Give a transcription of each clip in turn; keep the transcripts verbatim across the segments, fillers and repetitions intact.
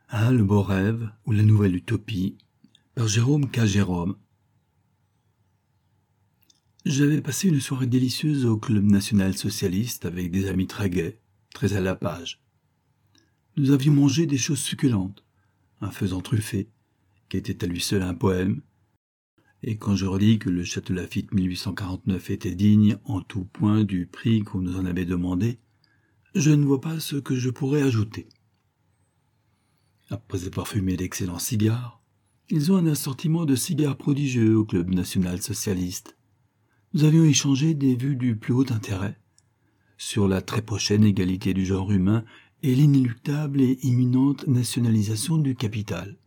Ah, le beau rêve ou la nouvelle utopie par Jérôme K. Jérôme. J'avais passé une soirée délicieuse au Club national socialiste avec des amis très gais, très à la page. Nous avions mangé des choses succulentes, un faisan truffé, qui était à lui seul un poème, et quand je relis que le Château Lafite mille huit cent quarante-neuf était digne en tout point du prix qu'on nous en avait demandé, je ne vois pas ce que je pourrais ajouter. Après avoir fumé d'excellents cigares, ils ont un assortiment de cigares prodigieux au Club national socialiste. Nous avions échangé des vues du plus haut intérêt sur la très prochaine égalité du genre humain et l'inéluctable et imminente nationalisation du capital.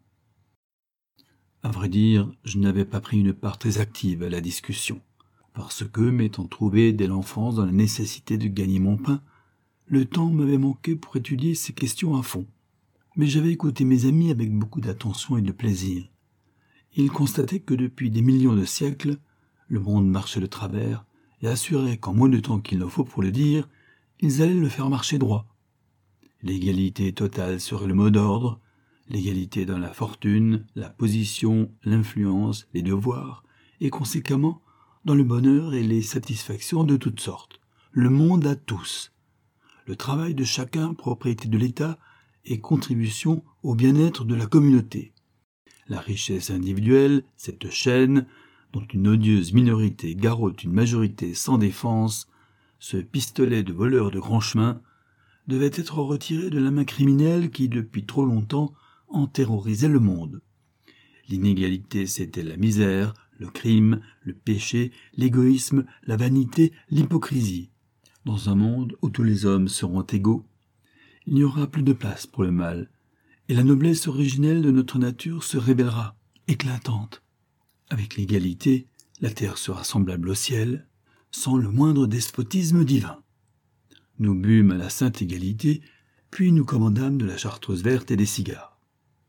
À vrai dire, je n'avais pas pris une part très active à la discussion, parce que, m'étant trouvé dès l'enfance dans la nécessité de gagner mon pain, le temps m'avait manqué pour étudier ces questions à fond. Mais j'avais écouté mes amis avec beaucoup d'attention et de plaisir. Ils constataient que depuis des millions de siècles, le monde marchait de travers et assuraient qu'en moins de temps qu'il ne faut pour le dire, ils allaient le faire marcher droit. L'égalité totale serait le mot d'ordre, l'égalité dans la fortune, la position, l'influence, les devoirs, et conséquemment dans le bonheur et les satisfactions de toutes sortes. Le monde à tous. Le travail de chacun, propriété de l'État, et contribution au bien-être de la communauté. La richesse individuelle, cette chaîne, dont une odieuse minorité garrotte une majorité sans défense, ce pistolet de voleur de grand chemin, devait être retiré de la main criminelle qui, depuis trop longtemps, en terrorisait le monde. L'inégalité, c'était la misère, le crime, le péché, l'égoïsme, la vanité, l'hypocrisie. Dans un monde où tous les hommes seront égaux, il n'y aura plus de place pour le mal, et la noblesse originelle de notre nature se révélera, éclatante. Avec l'égalité, la terre sera semblable au ciel, sans le moindre despotisme divin. Nous bûmes à la sainte égalité, puis nous commandâmes de la chartreuse verte et des cigares.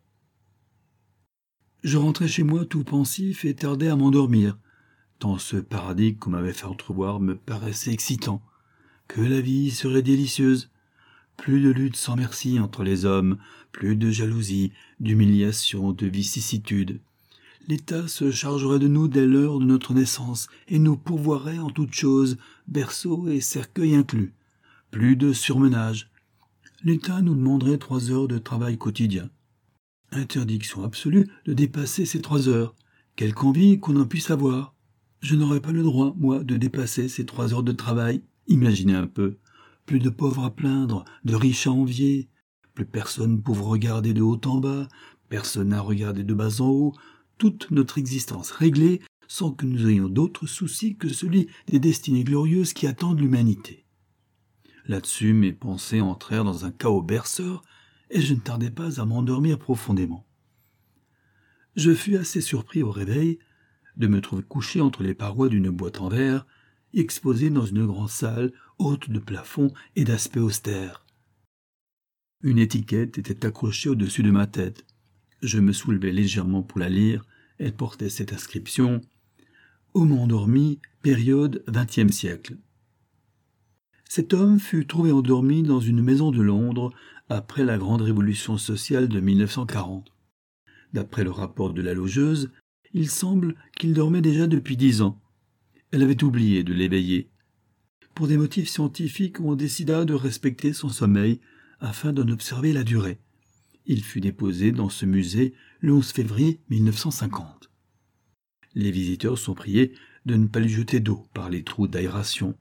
Je rentrais chez moi tout pensif et tardais à m'endormir, tant ce paradis qu'on m'avait fait entrevoir me paraissait excitant, que la vie serait délicieuse. Plus de lutte sans merci entre les hommes, plus de jalousie, d'humiliation, de vicissitudes. L'État se chargerait de nous dès l'heure de notre naissance et nous pourvoirait en toutes choses, berceau et cercueil inclus. Plus de surmenage. L'État nous demanderait trois heures de travail quotidien. Interdiction absolue de dépasser ces trois heures. Quelque envie qu'on en puisse avoir. Je n'aurais pas le droit, moi, de dépasser ces trois heures de travail. Imaginez un peu. Plus de pauvres à plaindre, de riches à envier, plus personne pour regarder de haut en bas, personne à regarder de bas en haut, toute notre existence réglée sans que nous ayons d'autres soucis que celui des destinées glorieuses qui attendent l'humanité. Là-dessus, mes pensées entrèrent dans un chaos berceur et je ne tardai pas à m'endormir profondément. Je fus assez surpris au réveil de me trouver couché entre les parois d'une boîte en verre, exposé dans une grande salle haute de plafond et d'aspect austère. Une étiquette était accrochée au-dessus de ma tête. Je me soulevai légèrement pour la lire. Elle portait cette inscription « Homme endormi, période vingtième siècle ». Cet homme fut trouvé endormi dans une maison de Londres après la grande révolution sociale de mille neuf cent quarante. D'après le rapport de la logeuse, il semble qu'il dormait déjà depuis dix ans. Elle avait oublié de l'éveiller. Pour des motifs scientifiques, on décida de respecter son sommeil afin d'en observer la durée. Il fut déposé dans ce musée le onze février mille neuf cent cinquante. Les visiteurs sont priés de ne pas lui jeter d'eau par les trous d'aération.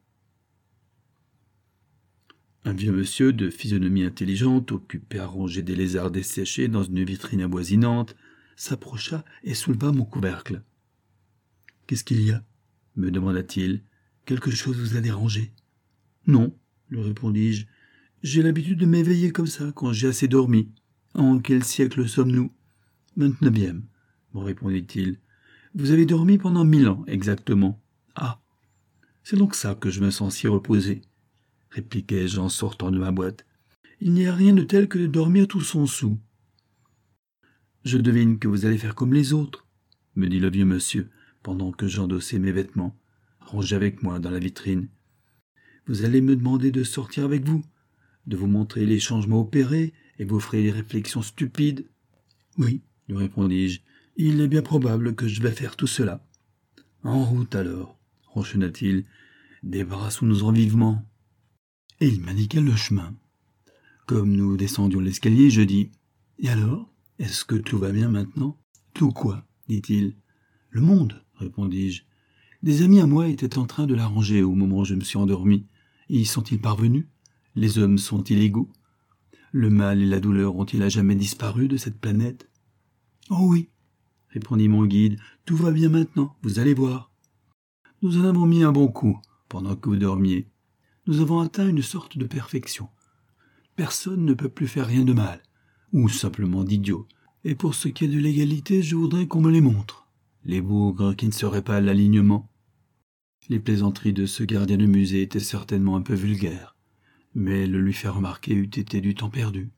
Un vieux monsieur de physionomie intelligente, occupé à ranger des lézards desséchés dans une vitrine avoisinante, s'approcha et souleva mon couvercle. « Qu'est-ce qu'il y a ?» me demanda-t-il. « Quelque chose vous a dérangé ?»« Non, » lui répondis-je. « J'ai l'habitude de m'éveiller comme ça quand j'ai assez dormi. En quel siècle sommes-nous ?»« Vingt-neuvième, » me répondit-il. « Vous avez dormi pendant mille ans, exactement. »« Ah, c'est donc ça que je me sens si reposé, » répliquai-je en sortant de ma boîte. « Il n'y a rien de tel que de dormir tout son sou. »« Je devine que vous allez faire comme les autres, » me dit le vieux monsieur, pendant que j'endossais mes vêtements, rangés avec moi dans la vitrine. « Vous allez me demander de sortir avec vous, de vous montrer les changements opérés et vous ferez des réflexions stupides. Oui, lui répondis-je, il est bien probable que je vais faire tout cela. En route alors, ronchonna-t-il, débarrassons-nous-en vivement. Et il m'indiqua le chemin. Comme nous descendions l'escalier, je dis « Et alors, est-ce que tout va bien maintenant ?»« Tout quoi ?» dit-il. « Le monde, répondis-je. Des amis à moi étaient en train de l'arranger au moment où je me suis endormi. Y sont-ils parvenus? Les hommes sont-ils égaux? Le mal et la douleur ont-ils à jamais disparu de cette planète? »« Oh oui, répondit mon guide, tout va bien maintenant, vous allez voir. Nous en avons mis un bon coup pendant que vous dormiez. Nous avons atteint une sorte de perfection. Personne ne peut plus faire rien de mal, ou simplement d'idiot. Et pour ce qui est de l'égalité, je voudrais qu'on me les montre. Les bougres qui ne seraient pas à l'alignement. » Les plaisanteries de ce gardien de musée étaient certainement un peu vulgaires, mais le lui faire remarquer eût été du temps perdu.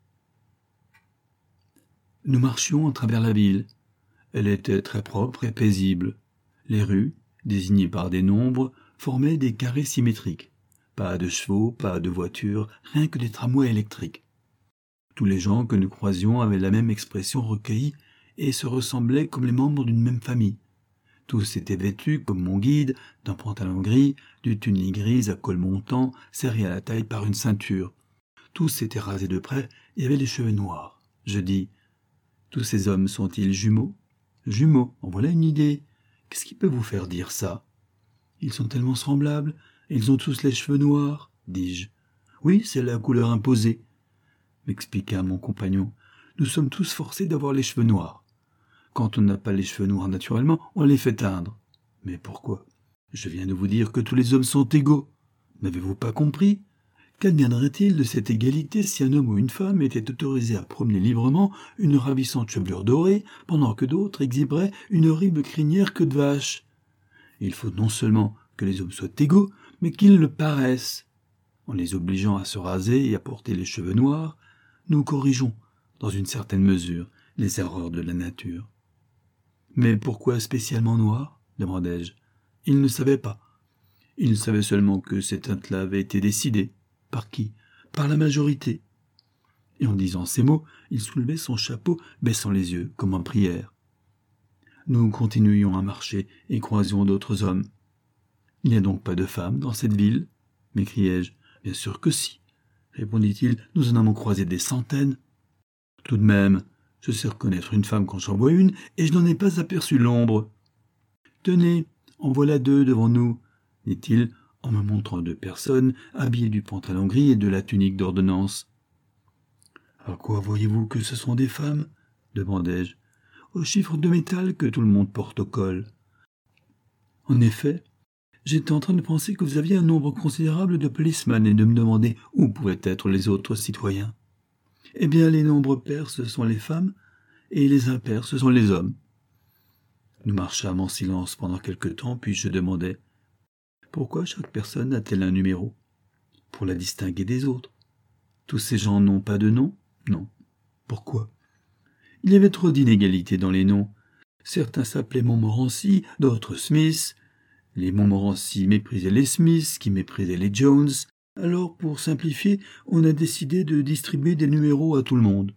Nous marchions à travers la ville. Elle était très propre et paisible. Les rues, désignées par des nombres, formaient des carrés symétriques. Pas de chevaux, pas de voitures, rien que des tramways électriques. Tous les gens que nous croisions avaient la même expression recueillie et se ressemblaient comme les membres d'une même famille. Tous étaient vêtus, comme mon guide, d'un pantalon gris, d'une tunique grise à col montant, serrée à la taille par une ceinture. Tous étaient rasés de près et avaient les cheveux noirs. Je dis, tous ces hommes sont-ils jumeaux? Jumeaux, en voilà une idée. Qu'est-ce qui peut vous faire dire ça? Ils sont tellement semblables, et ils ont tous les cheveux noirs, dis-je. Oui, c'est la couleur imposée, m'expliqua mon compagnon. Nous sommes tous forcés d'avoir les cheveux noirs. Quand on n'a pas les cheveux noirs naturellement, on les fait teindre. Mais pourquoi? Je viens de vous dire que tous les hommes sont égaux. N'avez-vous pas compris? Qu'adviendrait-il de cette égalité si un homme ou une femme était autorisé à promener librement une ravissante chevelure dorée, pendant que d'autres exhiberaient une horrible crinière queue de vache? Il faut non seulement que les hommes soient égaux, mais qu'ils le paraissent. En les obligeant à se raser et à porter les cheveux noirs, nous corrigeons, dans une certaine mesure, les erreurs de la nature. « Mais pourquoi spécialement noir ?» demandai-je. Il ne savait pas. Il savait seulement que cette teinte-là avait été décidée. Par qui? Par la majorité. Et en disant ces mots, il soulevait son chapeau, baissant les yeux, comme en prière. Nous continuions à marcher et croisions d'autres hommes. « Il n'y a donc pas de femmes dans cette ville ?» m'écriai-je. « Bien sûr que si, » répondit-il, « nous en avons croisé des centaines. »« Tout de même, je sais reconnaître une femme quand j'en vois une, et je n'en ai pas aperçu l'ombre. »« Tenez, en voilà deux devant nous, » dit-il, en me montrant deux personnes habillées du pantalon gris et de la tunique d'ordonnance. « À quoi voyez-vous que ce sont des femmes ?» demandai-je. « Au chiffre de métal que tout le monde porte au col. »« En effet, j'étais en train de penser que vous aviez un nombre considérable de policemen et de me demander où pouvaient être les autres citoyens. Eh bien, les nombres pairs, ce sont les femmes, et les impairs, ce sont les hommes. » Nous marchâmes en silence pendant quelque temps, puis je demandai « Pourquoi chaque personne a-t-elle un numéro? Pour la distinguer des autres. Tous ces gens n'ont pas de nom? Non. Pourquoi? Il y avait trop d'inégalités dans les noms. Certains s'appelaient Montmorency, d'autres Smith. Les Montmorency méprisaient les Smith, qui méprisaient les Jones. Alors, pour simplifier, on a décidé de distribuer des numéros à tout le monde.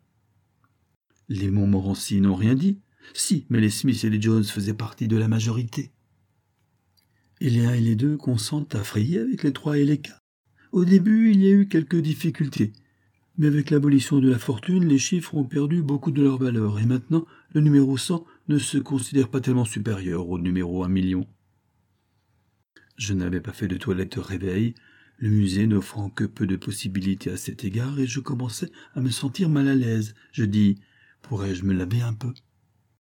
Les Montmorency n'ont rien dit. Si, mais les Smith et les Jones faisaient partie de la majorité. Et les un et les deux consentent à frayer avec les trois et les quatre. Au début, il y a eu quelques difficultés. Mais avec l'abolition de la fortune, les chiffres ont perdu beaucoup de leur valeur, et maintenant, le numéro cent ne se considère pas tellement supérieur au numéro un million. Je n'avais pas fait de toilette au réveil, le musée n'offrant que peu de possibilités à cet égard, et je commençais à me sentir mal à l'aise. Je dis « Pourrais-je me laver un peu ?»« Non, »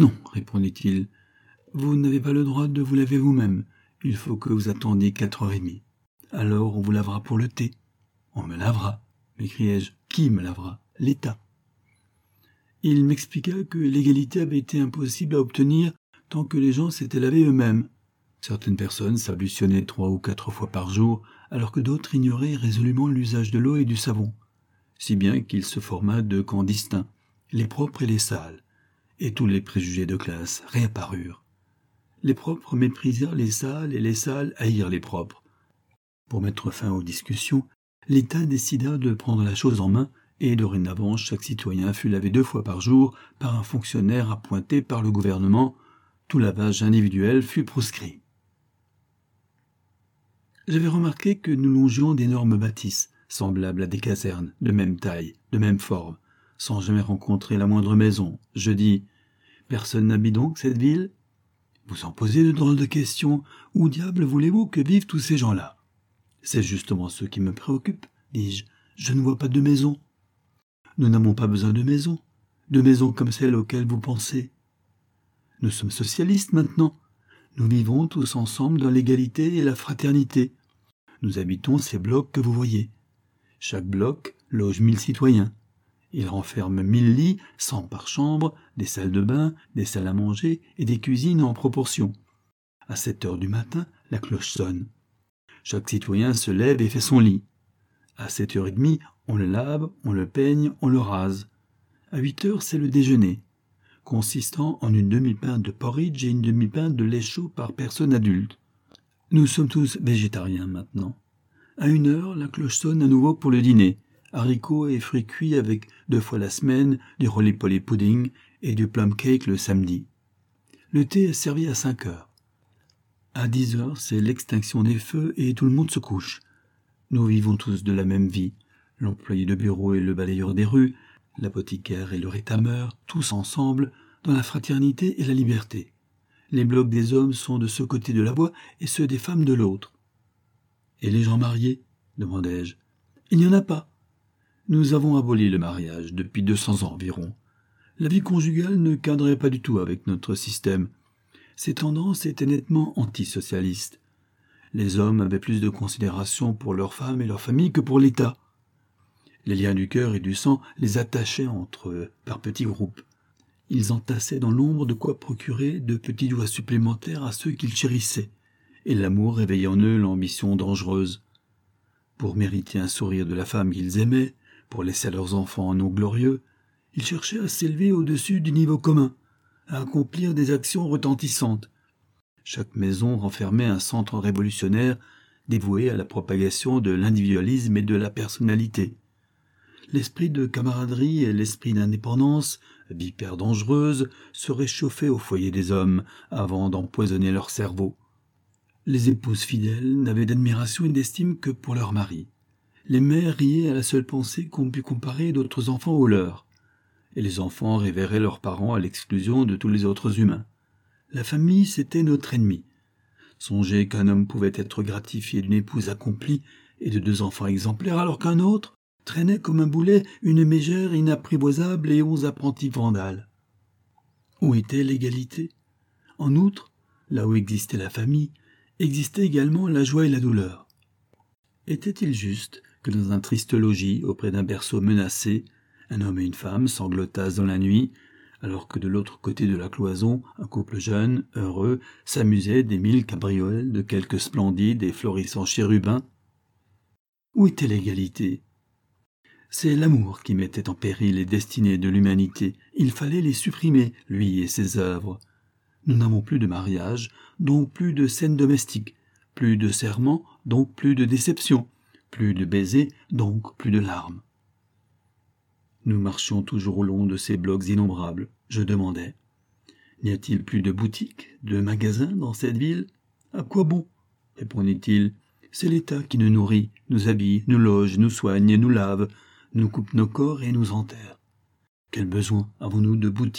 répondit-il, « vous n'avez pas le droit de vous laver vous-même. Il faut que vous attendiez quatre heures et demie. Alors on vous lavera pour le thé. »« On me lavera ?» m'écriai-je. « Qui me lavera? L'État. » Il m'expliqua que l'égalité avait été impossible à obtenir tant que les gens s'étaient lavés eux-mêmes. Certaines personnes s'ablutionnaient trois ou quatre fois par jour, alors que d'autres ignoraient résolument l'usage de l'eau et du savon, si bien qu'il se forma deux camps distincts, les propres et les sales, et tous les préjugés de classe réapparurent. Les propres méprisèrent les sales et les sales haïrent les propres. Pour mettre fin aux discussions, l'État décida de prendre la chose en main et dorénavant chaque citoyen fut lavé deux fois par jour par un fonctionnaire appointé par le gouvernement. Tout lavage individuel fut proscrit. J'avais remarqué que nous longions d'énormes bâtisses, semblables à des casernes, de même taille, de même forme, sans jamais rencontrer la moindre maison. Je dis « Personne n'habite donc cette ville ?» Vous en posez de drôles de questions. Où diable voulez-vous que vivent tous ces gens-là ? C'est justement ce qui me préoccupe, dis-je. Je ne vois pas de maison. Nous n'avons pas besoin de maison, de maisons comme celle auxquelles vous pensez. Nous sommes socialistes maintenant. Nous vivons tous ensemble dans l'égalité et la fraternité. Nous habitons ces blocs que vous voyez. Chaque bloc loge mille citoyens. Il renferme mille lits, cent par chambre, des salles de bain, des salles à manger et des cuisines en proportion. À sept heures du matin, la cloche sonne. Chaque citoyen se lève et fait son lit. À sept heures trente, on le lave, on le peigne, on le rase. À huit heures, c'est le déjeuner, consistant en une demi-pinte de porridge et une demi-pinte de lait chaud par personne adulte. Nous sommes tous végétariens maintenant. À une heure, la cloche sonne à nouveau pour le dîner. Haricots et fruits cuits avec deux fois la semaine, du roly-poly pudding et du plum cake le samedi. Le thé est servi à cinq heures. À dix heures, c'est l'extinction des feux et tout le monde se couche. Nous vivons tous de la même vie. L'employé de bureau et le balayeur des rues, l'apothicaire et le rétameur, tous ensemble, dans la fraternité et la liberté. Les blocs des hommes sont de ce côté de la voie et ceux des femmes de l'autre. « Et les gens mariés ?» demandai-je. « Il n'y en a pas. Nous avons aboli le mariage depuis deux cents ans environ. La vie conjugale ne cadrait pas du tout avec notre système. Ces tendances étaient nettement antisocialistes. Les hommes avaient plus de considération pour leurs femmes et leurs familles que pour l'État. Les liens du cœur et du sang les attachaient entre eux par petits groupes. Ils entassaient dans l'ombre de quoi procurer de petits doigts supplémentaires à ceux qu'ils chérissaient, et l'amour réveillait en eux l'ambition dangereuse. Pour mériter un sourire de la femme qu'ils aimaient, pour laisser à leurs enfants un nom glorieux, ils cherchaient à s'élever au-dessus du niveau commun, à accomplir des actions retentissantes. Chaque maison renfermait un centre révolutionnaire dévoué à la propagation de l'individualisme et de la personnalité. L'esprit de camaraderie et l'esprit d'indépendance, vipères dangereuses, se réchauffaient au foyer des hommes avant d'empoisonner leur cerveau. Les épouses fidèles n'avaient d'admiration et d'estime que pour leurs maris. Les mères riaient à la seule pensée qu'on pût comparer d'autres enfants aux leurs, et les enfants révéraient leurs parents à l'exclusion de tous les autres humains. La famille, c'était notre ennemi. Songez qu'un homme pouvait être gratifié d'une épouse accomplie et de deux enfants exemplaires, alors qu'un autre traînait comme un boulet une mégère inapprivoisable et onze apprentis vandales. Où était l'égalité ? En outre, là où existait la famille, existait également la joie et la douleur. Était-il juste que dans un triste logis, auprès d'un berceau menacé, un homme et une femme sanglotassent dans la nuit, alors que de l'autre côté de la cloison, un couple jeune, heureux, s'amusait des mille cabrioles de quelques splendides et florissants chérubins ? Où était l'égalité ? C'est l'amour qui mettait en péril les destinées de l'humanité. Il fallait les supprimer, lui et ses œuvres. Nous n'avons plus de mariage, donc plus de scènes domestiques, plus de serments, donc plus de déceptions, plus de baisers, donc plus de larmes. Nous marchions toujours au long de ces blocs innombrables. Je demandais. N'y a-t-il plus de boutiques, de magasins dans cette ville ? À quoi bon ? Répondit-il. C'est l'État qui nous nourrit, nous habille, nous loge, nous soigne, nous lave, nous coupe nos corps et nous enterre. Quel besoin avons-nous de boutiques ?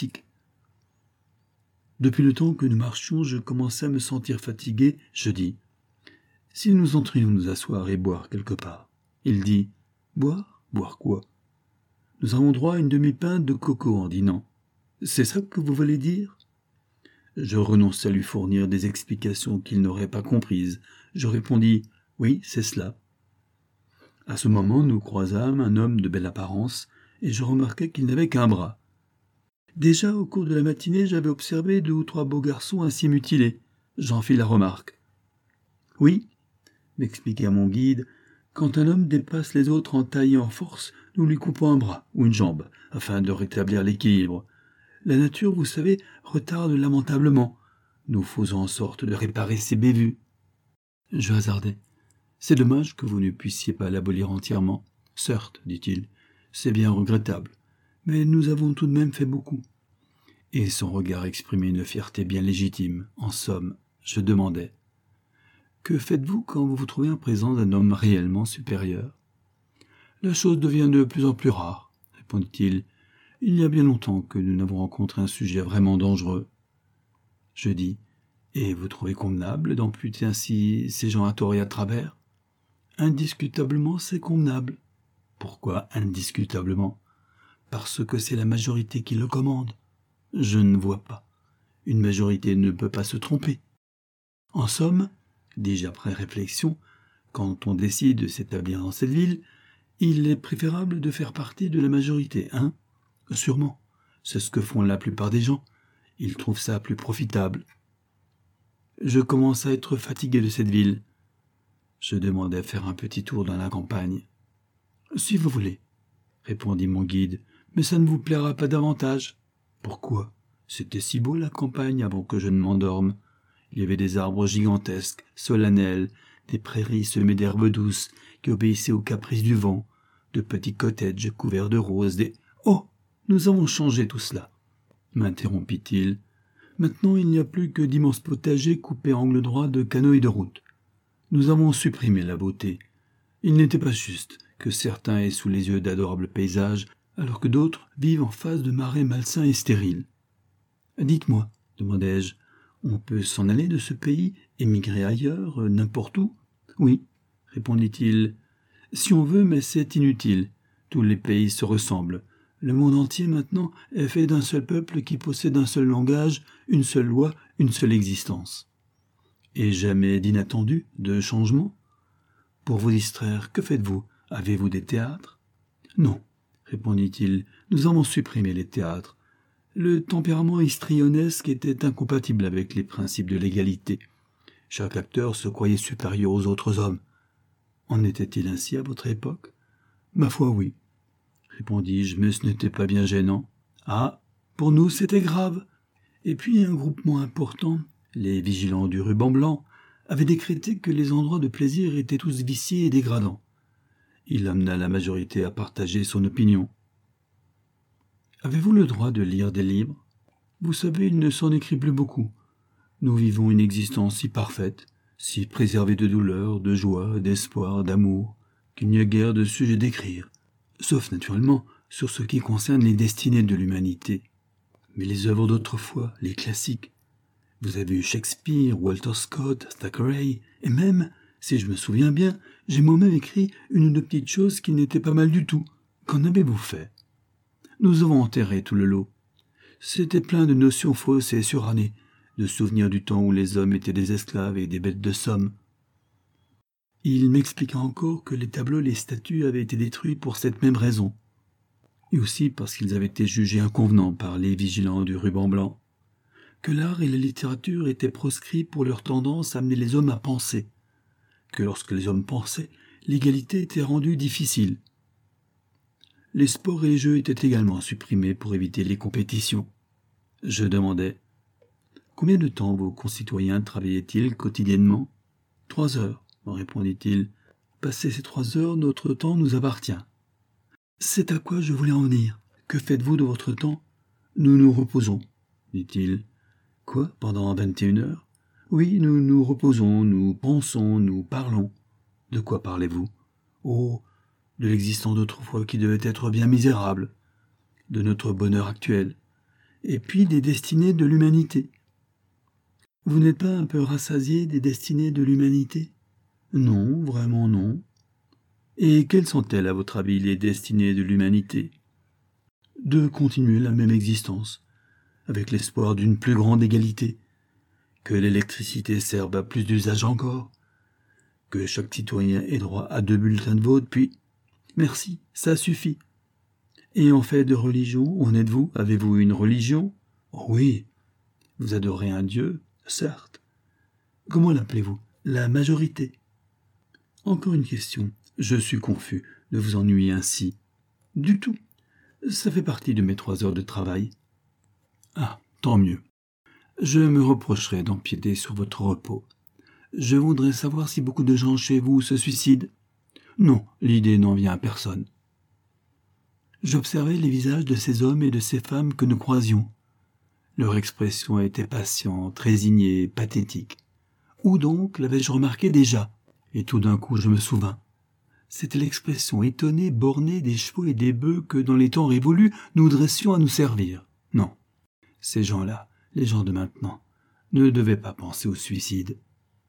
Depuis le temps que nous marchions, je commençais à me sentir fatigué. Je dis. Si nous entrions nous asseoir et boire quelque part. Il dit. Boire ? Boire quoi ? Nous avons droit à une demi-pinte de coco en dînant. C'est ça que vous voulez dire ? Je renonçais à lui fournir des explications qu'il n'aurait pas comprises. Je répondis « Oui, c'est cela ». À ce moment, nous croisâmes un homme de belle apparence, et je remarquai qu'il n'avait qu'un bras. Déjà, au cours de la matinée, j'avais observé deux ou trois beaux garçons ainsi mutilés. J'en fis la remarque. « Oui, » m'expliqua mon guide, « quand un homme dépasse les autres en taille et en force, nous lui coupons un bras ou une jambe, afin de rétablir l'équilibre. La nature, vous savez, retarde lamentablement. Nous faisons en sorte de réparer ces bévues. » Je hasardai. « C'est dommage que vous ne puissiez pas l'abolir entièrement. »« Certes, dit-il, C'est bien regrettable, mais nous avons tout de même fait beaucoup. » Et son regard exprimait une fierté bien légitime. En somme, je demandai. « Que faites-vous quand vous vous trouvez en présence d'un homme réellement supérieur ?»« La chose devient de plus en plus rare, » répondit-il. « Il y a bien longtemps que nous n'avons rencontré un sujet vraiment dangereux. » Je dis. « Et vous trouvez convenable d'amputer ainsi ces gens à tort et à travers ?»« Indiscutablement, c'est convenable. »« Pourquoi indiscutablement ? » ?»« Parce que c'est la majorité qui le commande. » »« Je ne vois pas. Une majorité ne peut pas se tromper. »« En somme, dis-je après réflexion, quand on décide de s'établir dans cette ville, il est préférable de faire partie de la majorité, hein ? Sûrement. C'est ce que font la plupart des gens. Ils trouvent ça plus profitable. Je commence à être fatigué de cette ville. Je demandais à faire un petit tour dans la campagne. « Si vous voulez, » répondit mon guide, « mais ça ne vous plaira pas davantage. »« Pourquoi ? C'était si beau la campagne avant que je ne m'endorme. Il y avait des arbres gigantesques, solennels, des prairies semées d'herbes douces qui obéissaient aux caprices du vent, de petits cottages couverts de roses, des... Oh ! Nous avons changé tout cela, » m'interrompit-il. « Maintenant, il n'y a plus que d'immenses potagers coupés à angle droit de canaux et de routes. Nous avons supprimé la beauté. Il n'était pas juste que certains aient sous les yeux d'adorables paysages, alors que d'autres vivent en face de marais malsains et stériles. »« Dites-moi, » demandai-je, « on peut s'en aller de ce pays, émigrer ailleurs, n'importe où ?»« Oui, » répondit-il, « si on veut, mais c'est inutile. Tous les pays se ressemblent. Le monde entier, maintenant, est fait d'un seul peuple qui possède un seul langage, une seule loi, une seule existence. » « Et jamais d'inattendu, de changement ? Pour vous distraire, que faites-vous ? Avez-vous des théâtres ? » ?»« Non, » répondit-il, « nous avons supprimé les théâtres. Le tempérament histrionesque était incompatible avec les principes de l'égalité. Chaque acteur se croyait supérieur aux autres hommes. En était-il ainsi à votre époque ? » ?»« Ma foi, oui, » répondis-je, mais ce n'était pas bien gênant. Ah, pour nous, c'était grave. Et puis un groupement important, les vigilants du ruban blanc, avait décrété que les endroits de plaisir étaient tous viciés et dégradants. Il amena la majorité à partager son opinion. « Avez-vous le droit de lire des livres ? Vous savez, il ne s'en écrit plus beaucoup. Nous vivons une existence si parfaite, si préservée de douleur, de joie, d'espoir, d'amour, qu'il n'y a guère de sujet d'écrire, sauf naturellement sur ce qui concerne les destinées de l'humanité. Mais les œuvres d'autrefois, les classiques, vous avez eu Shakespeare, Walter Scott, Thackeray, et même, si je me souviens bien, j'ai moi-même écrit une ou deux petites choses qui n'étaient pas mal du tout. Qu'en avez-vous fait ? Nous avons enterré tout le lot. C'était plein de notions fausses et surannées, de souvenirs du temps où les hommes étaient des esclaves et des bêtes de somme. Il m'expliqua encore que les tableaux et les statues avaient été détruits pour cette même raison, et aussi parce qu'ils avaient été jugés inconvenants par les vigilants du ruban blanc, que l'art et la littérature étaient proscrits pour leur tendance à amener les hommes à penser, que lorsque les hommes pensaient, l'égalité était rendue difficile. Les sports et les jeux étaient également supprimés pour éviter les compétitions. Je demandais « Combien de temps vos concitoyens travaillaient-ils quotidiennement ?»« Trois heures, » me répondit-il. « Passé ces trois heures, notre temps nous appartient. »« C'est à quoi je voulais en venir. Que faites-vous de votre temps ? » ?»« Nous nous reposons, » dit-il. « Quoi, pendant vingt et une heures ? » ?»« Oui, nous nous reposons, nous pensons, nous parlons. »« De quoi parlez-vous ? » ?»« Oh, de l'existence d'autrefois qui devait être bien misérable, de notre bonheur actuel, et puis des destinées de l'humanité. » « Vous n'êtes pas un peu rassasié des destinées de l'humanité ? » ?»« Non, vraiment non. »« Et quelles sont-elles, à votre avis, les destinées de l'humanité ? » ?»« De continuer la même existence, avec l'espoir d'une plus grande égalité, que l'électricité serve à plus d'usages encore, que chaque citoyen ait droit à deux bulletins de vote, puis... Merci, ça suffit. Et en fait de religion, où en êtes-vous ? Avez-vous une religion ? Oh oui. Vous adorez un Dieu ? Certes. Comment l'appelez-vous ? La majorité. Encore une question. Je suis confus de vous ennuyer ainsi. Du tout. Ça fait partie de mes trois heures de travail. Ah, tant mieux. Je me reprocherai d'empiéter sur votre repos. Je voudrais savoir si beaucoup de gens chez vous se suicident. Non, l'idée n'en vient à personne. J'observais les visages de ces hommes et de ces femmes que nous croisions. Leur expression était patiente, résignée, pathétique. Où donc l'avais-je remarqué déjà? Et tout d'un coup je me souvins. C'était l'expression étonnée, bornée des chevaux et des bœufs que, dans les temps révolus, nous dressions à nous servir. Non, ces gens-là, les gens de maintenant, ne devaient pas penser au suicide.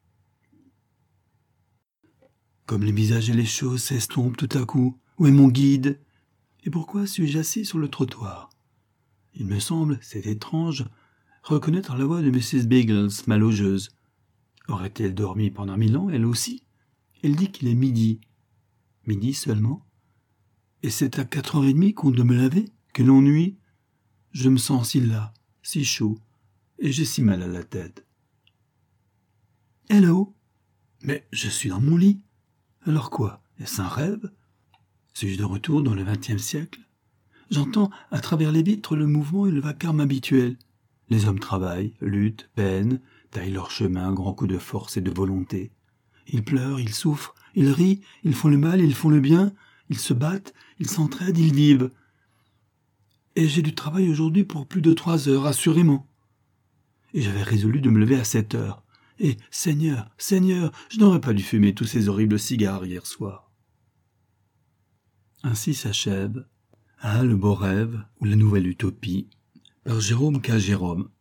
Comme les visages et les choses s'estompent tout à coup, où est mon guide? Et pourquoi suis-je assis sur le trottoir? Il me semble, c'est étrange, reconnaître la voix de missus Biggles, ma logeuse. Aurait-elle dormi pendant mille ans, elle aussi? Elle dit qu'il est midi. Midi seulement? Et c'est à quatre heures et demie qu'on doit me laver? Quel ennui! Je me sens si las, si chaud, et j'ai si mal à la tête. Hello! Mais je suis dans mon lit. Alors quoi? Est-ce un rêve? Suis-je de retour dans le vingtième siècle? J'entends à travers les vitres le mouvement et le vacarme habituel. Les hommes travaillent, luttent, peinent, taillent leur chemin à grands coups de force et de volonté. Ils pleurent, ils souffrent, ils rient, ils font le mal, ils font le bien, ils se battent, ils s'entraident, ils vivent. Et j'ai du travail aujourd'hui pour plus de trois heures, assurément. Et j'avais résolu de me lever à sept heures. Et, Seigneur, Seigneur, je n'aurais pas dû fumer tous ces horribles cigares hier soir. Ainsi s'achève Ah, le beau rêve ou la nouvelle utopie par Jérôme K. Jérôme.